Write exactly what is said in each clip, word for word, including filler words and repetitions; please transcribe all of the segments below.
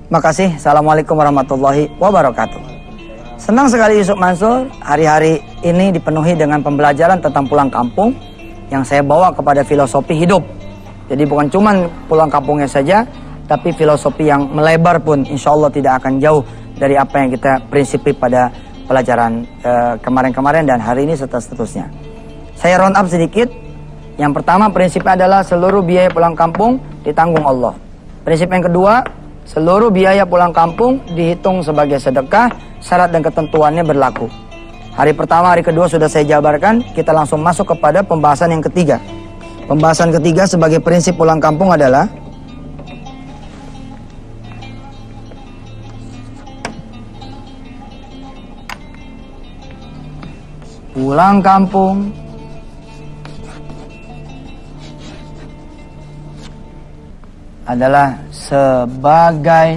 Makasih. Assalamualaikum warahmatullahi wabarakatuh. Senang sekali Yusuf Mansur. Hari-hari ini dipenuhi dengan pembelajaran tentang pulang kampung yang saya bawa kepada filosofi hidup. Jadi bukan cuma pulang kampungnya saja, tapi filosofi yang melebar pun insya Allah tidak akan jauh dari apa yang kita prinsipi pada pelajaran eh, kemarin-kemarin dan hari ini serta seterusnya. Saya round up sedikit. Yang pertama prinsipnya adalah seluruh biaya pulang kampung ditanggung Allah. Prinsip yang kedua, seluruh biaya pulang kampung dihitung sebagai sedekah, syarat dan ketentuannya berlaku. Hari pertama, hari kedua sudah saya jabarkan, kita langsung masuk kepada pembahasan yang ketiga. Pembahasan ketiga sebagai prinsip pulang kampung adalah pulang kampung adalah sebagai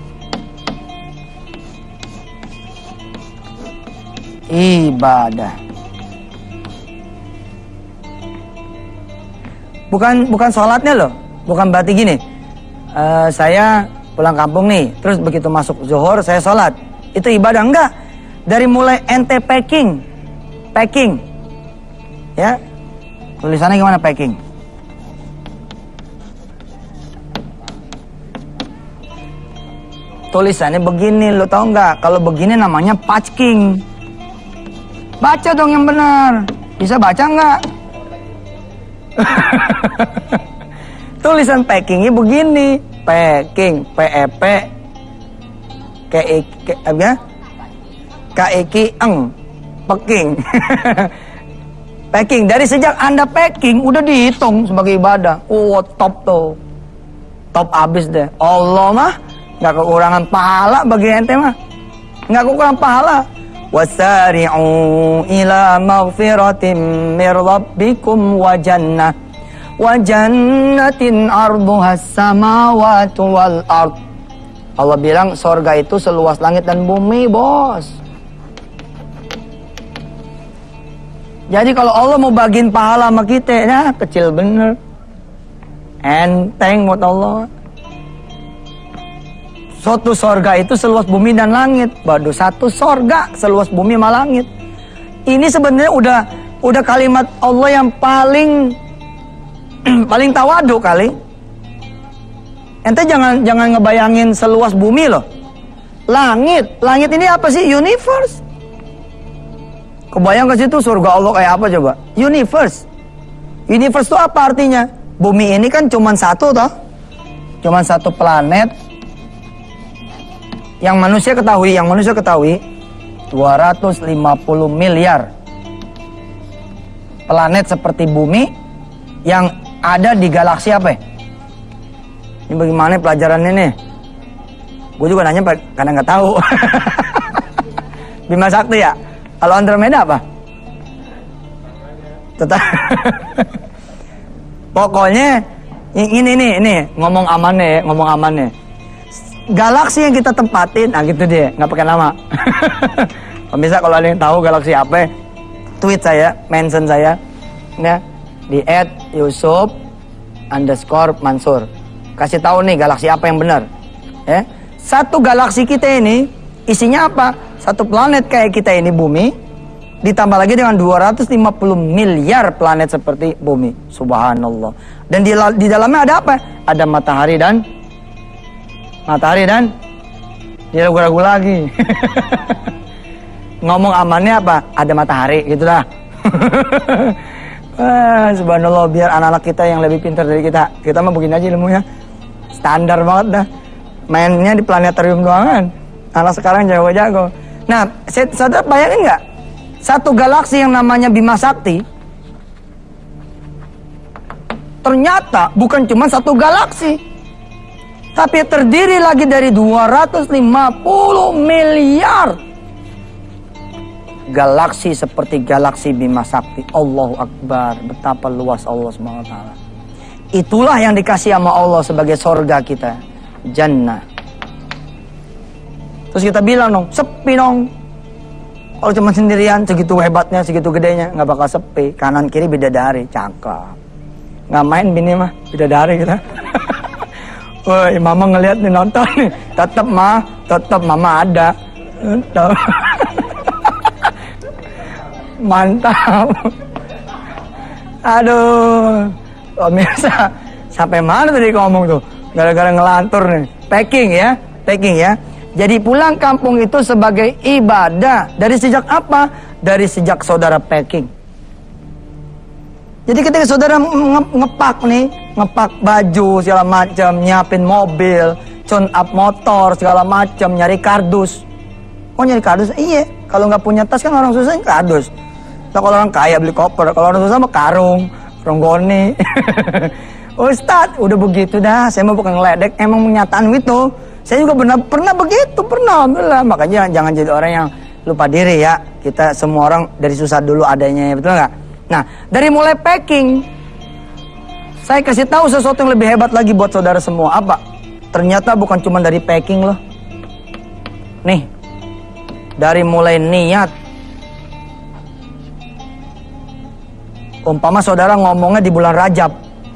ibadah. Bukan bukan sholatnya loh, bukan berarti gini. Uh, saya pulang kampung nih, terus begitu masuk zuhur saya sholat. Itu ibadah enggak? Dari mulai ente packing, packing, ya. Tulisannya gimana packing? Tulisannya begini, lo tau nggak? Kalau begini namanya packing. Baca dong yang benar. Bisa baca nggak? Tulisan packingnya begini. Packing, P E P K E K apa? K E K eng, packing. Packing. Dari sejak Anda packing udah dihitung sebagai ibadah. Oh, top tuh. Top abis deh. Allah mah nggak kekurangan pahala bagi ente mah, nggak kekurangan pahala. Wasari'u ila maghfiratin mir rabbikum wa jannah wa jannatin arduhas samawati wal ard. Allah bilang sorga itu seluas langit dan bumi, bos. Jadi kalau Allah mau bagiin pahala sama kita, ya kecil bener, enteng buat Allah. Suatu sorga itu seluas bumi dan langit. Waduh, satu sorga seluas bumi sama langit. Ini sebenarnya udah udah kalimat Allah yang paling paling tawadu kali. Ente jangan jangan ngebayangin seluas bumi loh. Langit, langit ini apa sih? Universe. Kebayang ke situ surga Allah kayak apa coba? Universe. Universe itu apa artinya? Bumi ini kan cuma satu toh. Cuma satu planet. Yang manusia ketahui, yang manusia ketahui dua ratus lima puluh miliar planet seperti bumi yang ada di galaksi apa ya? Ini bagaimana pelajarannya nih? Gue juga nanya karena nggak tahu. Bima Sakti ya? Kalau Andromeda apa? Tetap. Pokoknya ini nih, ini ngomong amannya ya, ngomong amannya. Galaksi yang kita tempatin, nah gitu deh, nggak pakai nama. Pemirsa kalau ada yang tahu galaksi apa, tweet saya, mention saya, ya di et yusuf underscore mansur. Kasih tahu nih galaksi apa yang benar. Ya, satu galaksi kita ini isinya apa? Satu planet kayak kita ini bumi, ditambah lagi dengan dua ratus lima puluh miliar planet seperti bumi. Subhanallah. Dan di, di dalamnya ada apa? Ada matahari dan Matahari dan dia ragu-ragu lagi. Ngomong amannya apa? Ada matahari, gitulah. Wah, subhanallah, biar anak-anak kita yang lebih pintar dari kita. Kita mah begini aja ilmunya. Standar banget dah. Mainnya di planetarium doang kan. Anak sekarang jago-jago. Nah, sadar bayangin nggak? Satu galaksi yang namanya Bima Sakti ternyata bukan cuma satu galaksi, tapi terdiri lagi dari dua ratus lima puluh miliar galaksi seperti galaksi Bima Sakti. Allahu Akbar, betapa luas Allah subhanahu wa taala. Itulah yang dikasih sama Allah sebagai sorga kita, jannah. Terus kita bilang dong, sepi dong. Kalau cuma sendirian, segitu hebatnya, segitu gedenya, nggak bakal sepi. Kanan kiri bidadari, cakep. Nggak main bini mah, bidadari kita. Woi, mama ngeliat nih nonton nih. Tetep mah, tetep mama ada. Tetep. Mantap. Aduh. Pemirsa, sampai mana tadi ngomong tuh? Gara-gara ngelantur nih. Packing ya, packing ya. Jadi pulang kampung itu sebagai ibadah. Dari sejak apa? Dari sejak saudara packing. Jadi ketika saudara nge ngepak nih, ngepak baju segala macam, nyiapin mobil, tune up motor segala macam, nyari kardus. Oh nyari kardus? Iya. Kalau nggak punya tas kan orang susah kardus. Nah, kalau orang kaya beli koper, kalau orang susah mah karung, ronggoni. Ustadz, udah begitu dah. Saya mau bukan ngeledek, emang menyataan gitu. Saya juga pernah pernah begitu, pernah, alhamdulillah. Makanya jangan jadi orang yang lupa diri ya. Kita semua orang dari susah dulu adanya, betul nggak? Nah, dari mulai packing, saya kasih tahu sesuatu yang lebih hebat lagi buat saudara semua. Apa? Ternyata bukan cuma dari packing loh. Nih, dari mulai niat. Umpama saudara ngomongnya di bulan Rajab.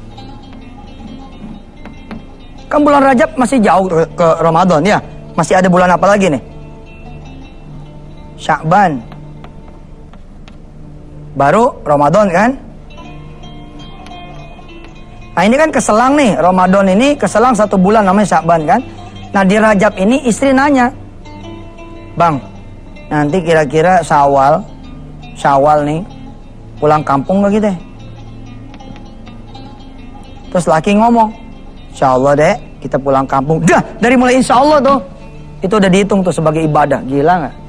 Kan bulan Rajab masih jauh ke, ke Ramadan ya. Masih ada bulan apa lagi nih? Sya'ban. Baru Ramadan kan? Nah ini kan keselang nih, Ramadan ini keselang satu bulan namanya Sya'ban kan? Nah di Rajab ini istri nanya, Bang, nanti kira-kira Syawal, Syawal nih, pulang kampung gak gitu? Terus laki ngomong, Insya Allah deh, kita pulang kampung. Dah, dari mulai Insya Allah tuh, itu udah dihitung tuh sebagai ibadah, gila gak?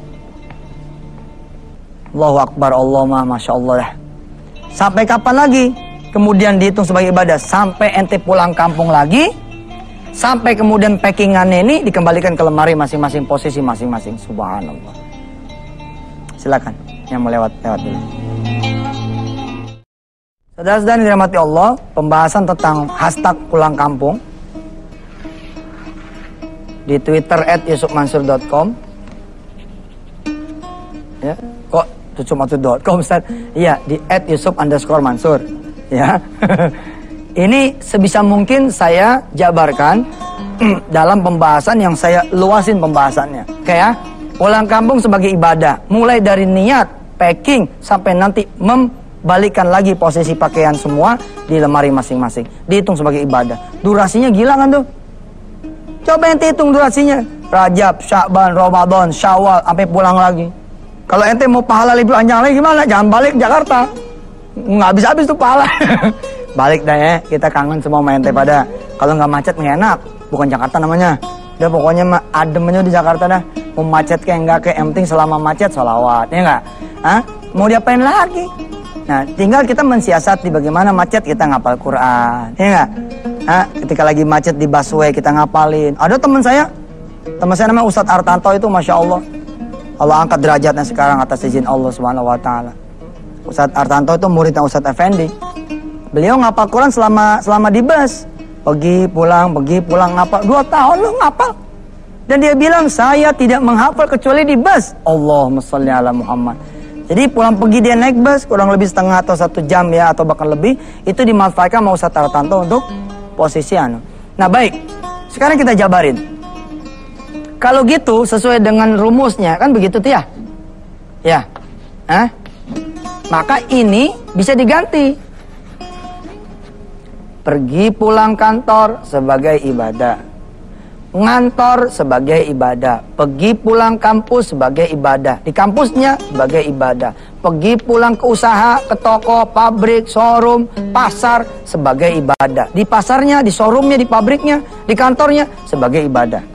Allahu Akbar, Allah mah, Masya Allah dah. Sampai kapan lagi? Kemudian dihitung sebagai ibadah. Sampai ente pulang kampung lagi. Sampai kemudian packingannya ini dikembalikan ke lemari masing-masing, posisi masing-masing. Subhanallah. Silakan, yang mau lewat, lewat dulu. Saudara-saudara yang dirahmati Allah, pembahasan tentang hashtag pulang kampung di Twitter at yusuf mansur dot com. Ya, kok itu cuma tuh .com Ustaz? Iya, di at yusuf underscore mansur. Ya, ini sebisa mungkin saya jabarkan dalam pembahasan yang saya luasin pembahasannya. Kayak pulang kampung sebagai ibadah, mulai dari niat, packing, sampai nanti membalikan lagi posisi pakaian semua di lemari masing-masing. Dihitung sebagai ibadah. Durasinya gila kan tuh? Coba ente hitung durasinya. Rajab, Sya'ban, Ramadan, Syawal, sampai pulang lagi. Kalau ente mau pahala lebih panjang lagi gimana? Jangan balik Jakarta. Nggak habis-habis tuh pahala. Balik dah ya, kita kangen semua main ente pada. Kalau nggak macet nggak enak. Bukan Jakarta namanya. Udah pokoknya mah adem aja di Jakarta dah. Mau macet kayak enggak, kayak yang penting selama macet sholawat, ya enggak? Hah? Mau diapain lagi? Nah, tinggal kita mensiasati bagaimana macet kita ngapal Quran, ya enggak? Hah? Ketika lagi macet di busway kita ngapalin. Ada teman saya, teman saya namanya Ustadz Artanto itu, Masya Allah. Allah angkat derajatnya sekarang atas izin Allah Subhanahu Wa Taala. Ustadz Artanto itu muridnya Ustadz Effendi. Beliau ngapal Quran selama selama di bus. Pergi pulang, pergi pulang ngapal. Dua tahun lu ngapal. Dan dia bilang, saya tidak menghafal kecuali di bus. Allahumma sholli ala Muhammad. Jadi pulang pergi dia naik bus, kurang lebih setengah atau satu jam ya, atau bahkan lebih. Itu dimanfaatkan sama Ustadz Artanto untuk posisi anu. Nah baik, sekarang kita jabarin. Kalau gitu, sesuai dengan rumusnya, kan begitu tuh ya? Ya. Hah? Maka ini bisa diganti. Pergi pulang kantor sebagai ibadah. Ngantor sebagai ibadah. Pergi pulang kampus sebagai ibadah. Di kampusnya sebagai ibadah. Pergi pulang ke usaha, ke toko, pabrik, showroom, pasar sebagai ibadah. Di pasarnya, di showroomnya, di pabriknya, di kantornya sebagai ibadah.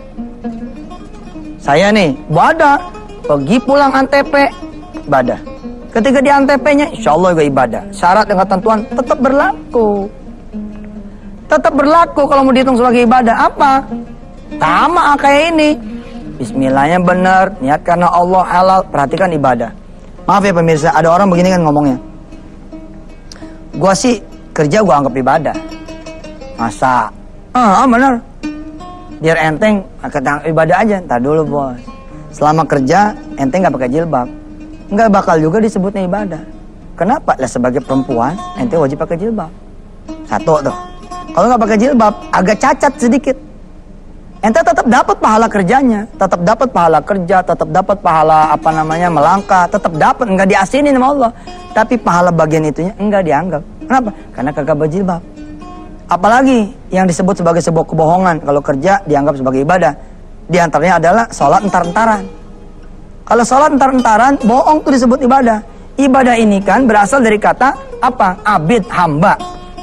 Saya nih, ibadah. Pergi pulang Antep, ibadah. Ketika di Antep-nya, insya Allah juga ibadah. Syarat dan ketentuan tetap berlaku. Tetap berlaku kalau mau dihitung sebagai ibadah. Apa? Sama kayak ini. Bismillahnya benar, niat karena Allah, halal, perhatikan ibadah. Maaf ya pemirsa, ada orang begini kan ngomongnya. Gua sih kerja gua anggap ibadah. Masa? Ah, benar. Biar enteng, ibadah aja. Ntar dulu bos. Selama kerja, enteng gak pakai jilbab, nggak bakal juga disebutnya ibadah. Kenapa? Lah sebagai perempuan, ente wajib pakai jilbab. Satu tuh. Kalau nggak pakai jilbab, agak cacat sedikit. Ente tetap dapat pahala kerjanya, tetap dapat pahala kerja, tetap dapat pahala apa namanya melangkah, tetap dapat, nggak diasinin sama Allah. Tapi pahala bagian itunya enggak dianggap. Kenapa? Karena kagak berjilbab. Apalagi yang disebut sebagai sebuah kebohongan, kalau kerja dianggap sebagai ibadah. Di antaranya adalah sholat entar-entaran. Kalau sholat entar-entaran, bohong itu disebut ibadah. Ibadah ini kan berasal dari kata apa? Abid, hamba.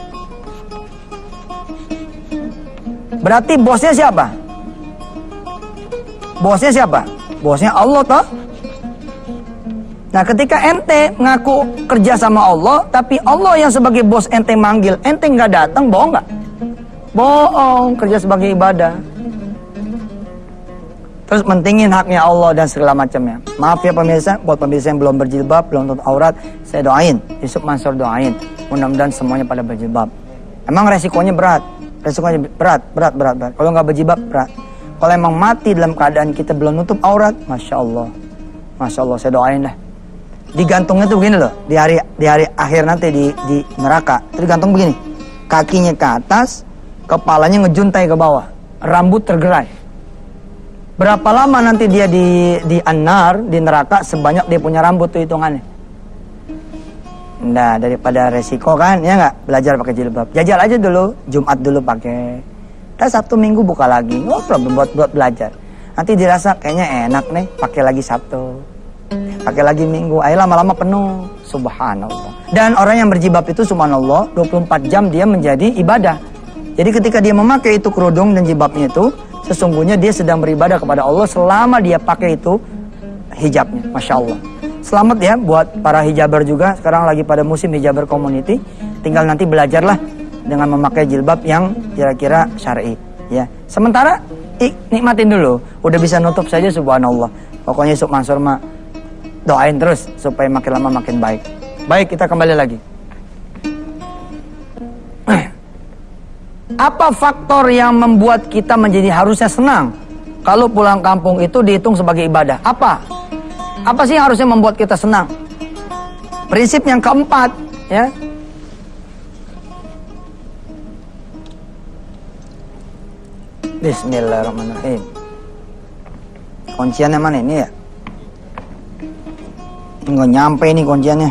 Berarti bosnya siapa? Bosnya siapa? Bosnya Allah toh. Nah, ketika ente ngaku kerja sama Allah, tapi Allah yang sebagai bos ente manggil, ente nggak datang, bohong nggak? Bohong, kerja sebagai ibadah. Terus mentingin haknya Allah dan segala macamnya. Maaf ya pemirsa, buat pemirsa yang belum berjilbab, belum tutup aurat, saya doain, Yusuf Mansur doain, mudah-mudahan semuanya pada berjilbab. Emang resikonya berat, resikonya berat, berat, berat, berat. Kalau nggak berjilbab berat. Kalau emang mati dalam keadaan kita belum nutup aurat, masya Allah, masya Allah, saya doain dah. Digantungnya tuh begini loh, di hari di hari akhir nanti di di neraka, itu digantung begini, kakinya ke atas, kepalanya ngejuntai ke bawah, rambut tergerai. Berapa lama nanti dia di di anar, di neraka, sebanyak dia punya rambut tuh hitungannya. Nah, daripada resiko kan, ya nggak, belajar pakai jilbab. Jajal aja dulu, Jumat dulu pakai. Dan Sabtu Minggu buka lagi, no problem buat buat belajar. Nanti dirasa kayaknya enak nih, pakai lagi Sabtu, pakai lagi Minggu, ayo lama-lama penuh. Subhanallah. Dan orang yang berjilbab itu subhanallah, dua puluh empat jam dia menjadi ibadah. Jadi ketika dia memakai itu kerudung dan jilbabnya itu, sesungguhnya dia sedang beribadah kepada Allah selama dia pakai itu hijabnya. Masya Allah. Selamat ya buat para hijaber juga. Sekarang lagi pada musim hijaber community. Tinggal nanti belajarlah dengan memakai jilbab yang kira-kira syar'i. Ya. Sementara ik, nikmatin dulu. Udah bisa nutup saja subhanallah. Pokoknya Yusuf Mansur mah doain terus supaya makin lama makin baik. Baik, kita kembali lagi. Apa faktor yang membuat kita menjadi harusnya senang kalau pulang kampung itu dihitung sebagai ibadah? Apa? Apa sih yang harusnya membuat kita senang? Prinsip yang keempat, ya. Bismillahirrahmanirrahim. Kunciannya mana ini ya? Nggak nyampe ini kunciannya.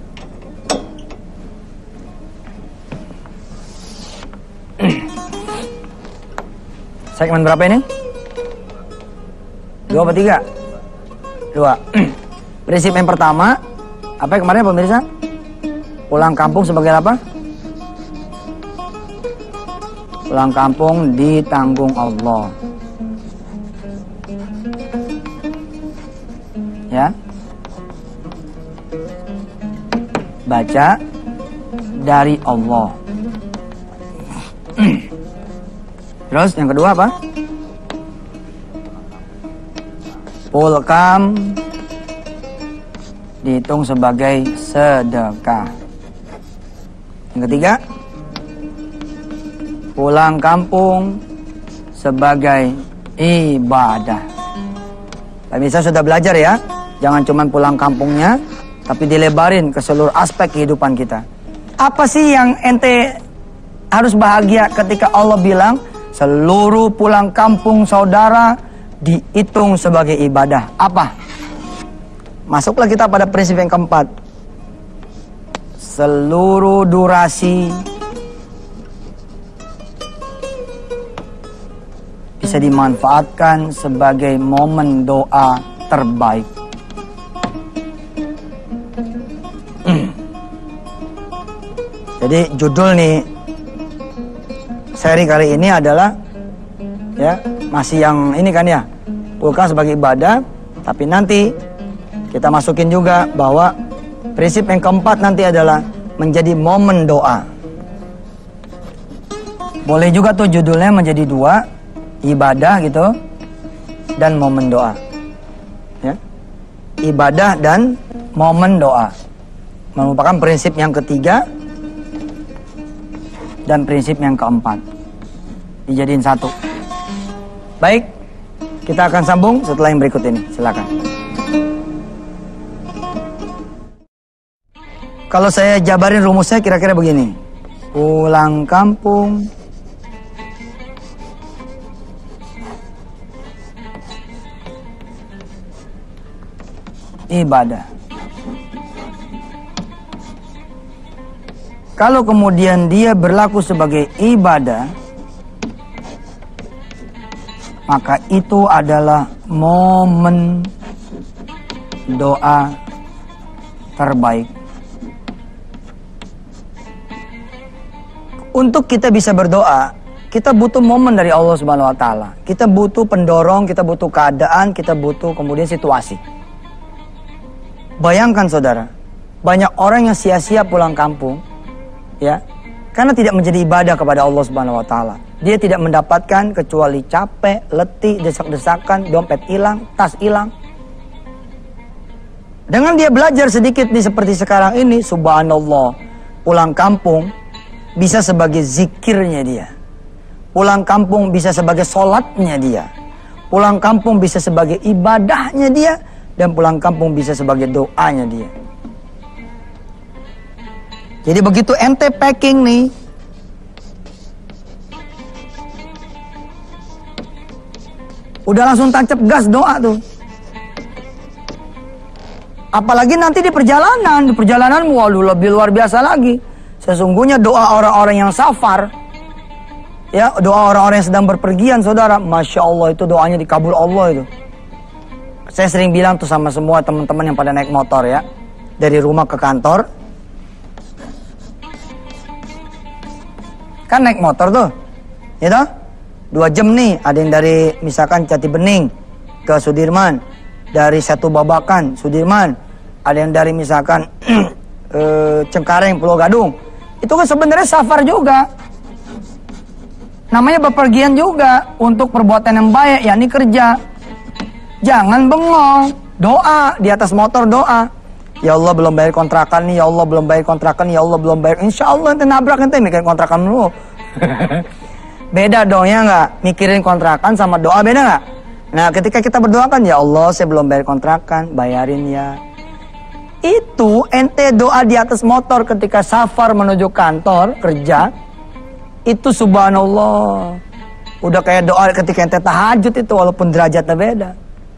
Segmen berapa ini? Dua apa tiga? Dua. Prinsip yang pertama, apa yang kemarin pemirsa? Pulang kampung sebagai apa? Pulang kampung ditanggung Allah. Ya. Baca dari Allah. Terus yang kedua apa? Pulkam dihitung sebagai sedekah. Yang ketiga, pulang kampung sebagai ibadah. Pemirsa sudah belajar ya, jangan cuma pulang kampungnya, tapi dilebarin ke seluruh aspek kehidupan kita. Apa sih yang ente harus bahagia ketika Allah bilang seluruh pulang kampung saudara dihitung sebagai ibadah? Apa? Masuklah kita pada prinsip yang keempat. Seluruh durasi bisa dimanfaatkan sebagai momen doa terbaik. Jadi judul nih seri kali ini adalah ya masih yang ini kan ya, pulkam sebagai ibadah, tapi nanti kita masukin juga bahwa prinsip yang keempat nanti adalah menjadi momen doa. Boleh juga tuh judulnya menjadi dua, ibadah gitu dan momen doa. Ya. Ibadah dan momen doa merupakan prinsip yang ketiga dan prinsip yang keempat dijadiin satu. Baik, kita akan sambung setelah yang berikut ini. Silakan. Kalau saya jabarin rumusnya kira-kira begini. Pulang kampung ibadah. Kalau kemudian dia berlaku sebagai ibadah, maka itu adalah momen doa terbaik. Untuk kita bisa berdoa, kita butuh momen dari Allah Subhanahu wa taala. Kita butuh pendorong, kita butuh keadaan, kita butuh kemudian situasi. Bayangkan saudara, banyak orang yang sia-sia pulang kampung, ya, karena tidak menjadi ibadah kepada Allah Subhanahu wa taala. Dia tidak mendapatkan kecuali capek, letih, desak-desakan, dompet hilang, tas hilang. Dengan dia belajar sedikit nih seperti sekarang ini, subhanallah, pulang kampung bisa sebagai zikirnya dia. Pulang kampung bisa sebagai sholatnya dia. Pulang kampung bisa sebagai ibadahnya dia. Dan pulang kampung bisa sebagai doanya dia. Jadi begitu ente packing nih, udah langsung tancap gas doa tuh. Apalagi nanti di perjalanan, di perjalanan waduh lebih luar biasa lagi. Sesungguhnya doa orang-orang yang safar, ya, doa orang-orang yang sedang berpergian, saudara, Masya Allah, itu doanya dikabul Allah itu. Saya sering bilang tuh sama semua teman-teman yang pada naik motor ya, dari rumah ke kantor. Kan naik motor tuh, ya toh? Dua jam nih, ada yang dari misalkan Jati Bening ke Sudirman, dari Satu Babakan, Sudirman, ada yang dari misalkan eh, Cengkareng, Pulau Gadung. Itu kan sebenarnya safar juga. Namanya bepergian juga untuk perbuatan yang baik, yakni kerja. Jangan bengong, doa di atas motor, doa. Ya Allah belum bayar kontrakan nih, ya Allah belum bayar kontrakan, ya Allah belum bayar. Insya Allah nanti nabrak nanti mikirin kontrakan dulu. Beda dong ya nggak? Mikirin kontrakan sama doa beda nggak? Nah ketika kita berdoa kan, ya Allah saya belum bayar kontrakan, bayarin ya. Itu ente doa di atas motor ketika safar menuju kantor kerja, itu subhanallah. Udah kayak doa ketika ente tahajud itu, walaupun derajatnya beda.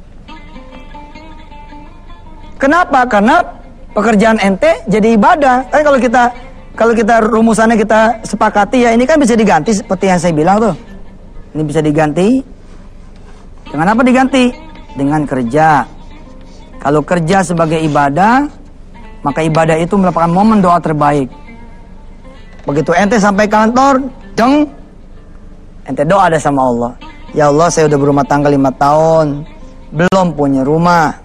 Kenapa? Karena pekerjaan ente jadi ibadah. Kan kalau kita kalau kita rumusannya kita sepakati ya, ini kan bisa diganti seperti yang saya bilang tuh. Ini bisa diganti. Dengan apa diganti? Dengan kerja. Kalau kerja sebagai ibadah, maka ibadah itu merupakan momen doa terbaik. Begitu ente sampai kantor, deng, ente doa ada sama Allah. Ya Allah, saya udah berumah tangga lima tahun, belum punya rumah.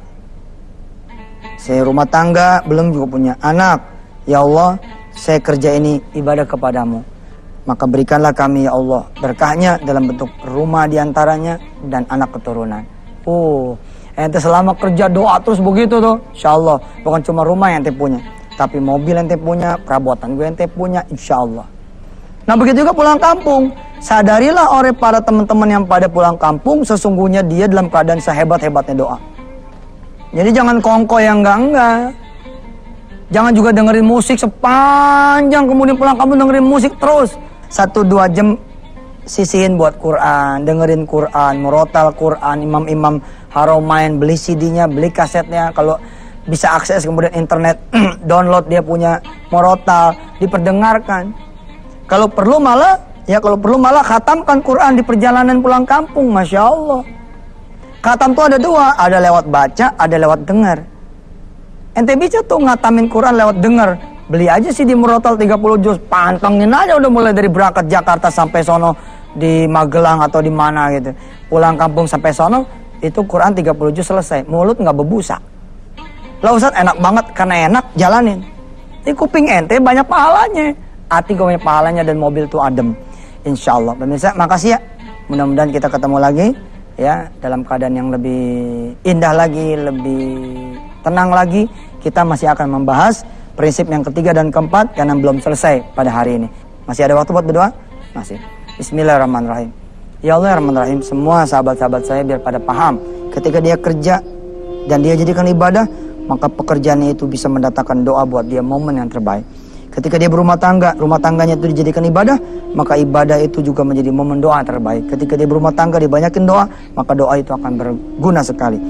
Saya rumah tangga, belum juga punya anak. Ya Allah, saya kerja ini ibadah kepadamu. Maka berikanlah kami ya Allah berkahnya dalam bentuk rumah diantaranya dan anak keturunan. Oh, ente selama kerja doa terus begitu tuh, insya Allah. Bukan cuma rumah yang ente punya, tapi mobil yang ente punya, perabotan gue yang ente punya, insya Allah. Nah begitu juga pulang kampung. Sadarilah oleh para teman-teman yang pada pulang kampung, sesungguhnya dia dalam keadaan sehebat-hebatnya doa. Jadi jangan kongko yang enggak-enggak. Jangan juga dengerin musik sepanjang, kemudian pulang kampung dengerin musik terus. Satu dua jam sisihin buat Quran, dengerin Quran, murotal Quran, imam-imam haromain, beli C D-nya, beli kasetnya. Kalau bisa akses kemudian internet, download dia punya murotal, diperdengarkan. Kalau perlu malah, ya kalau perlu malah khatamkan Quran di perjalanan pulang kampung, Masya Allah. Khatam tuh ada dua, ada lewat baca, ada lewat dengar. Ente bisa tuh ngatamin Quran lewat dengar. Beli aja sih di murotal tiga puluh juz, pantengin aja udah mulai dari berangkat Jakarta sampai sono di Magelang atau di mana gitu. Pulang kampung sampai sono, itu Quran tiga puluh juz selesai. Mulut nggak berbusa. Lah Ustaz enak banget, karena enak jalanin. Di kuping ente banyak pahalanya, hati gue banyak pahalanya dan mobil tuh adem. Insya Allah. Pemirsa, makasih ya. Mudah-mudahan kita ketemu lagi. Ya, dalam keadaan yang lebih indah lagi, lebih tenang lagi. Kita masih akan membahas prinsip yang ketiga dan keempat karena belum selesai pada hari ini. Masih ada waktu buat berdoa? Masih. Bismillahirrahmanirrahim. Ya Allah ya Rahman Rahim, semua sahabat-sahabat saya biar pada paham, ketika dia kerja dan dia jadikan ibadah, maka pekerjaannya itu bisa mendatangkan doa buat dia, momen yang terbaik. Ketika dia berumah tangga, rumah tangganya itu dijadikan ibadah, maka ibadah itu juga menjadi momen doa terbaik. Ketika dia berumah tangga, dibanyakin doa, maka doa itu akan berguna sekali.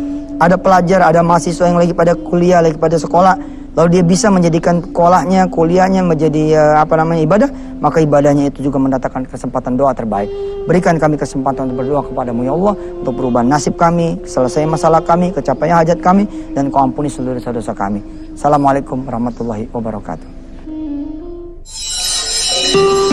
ada pelajar, ada mahasiswa yang lagi pada kuliah, lagi pada sekolah, lalu dia bisa menjadikan sekolahnya, kuliahnya menjadi uh, apa namanya ibadah, maka ibadahnya itu juga mendatangkan kesempatan doa terbaik. Berikan kami kesempatan untuk berdoa kepadamu ya Allah, untuk perubahan nasib kami, selesai masalah kami, kecapaian hajat kami, dan kau ampuni seluruh dosa-dosa kami. Assalamualaikum warahmatullahi wabarakatuh.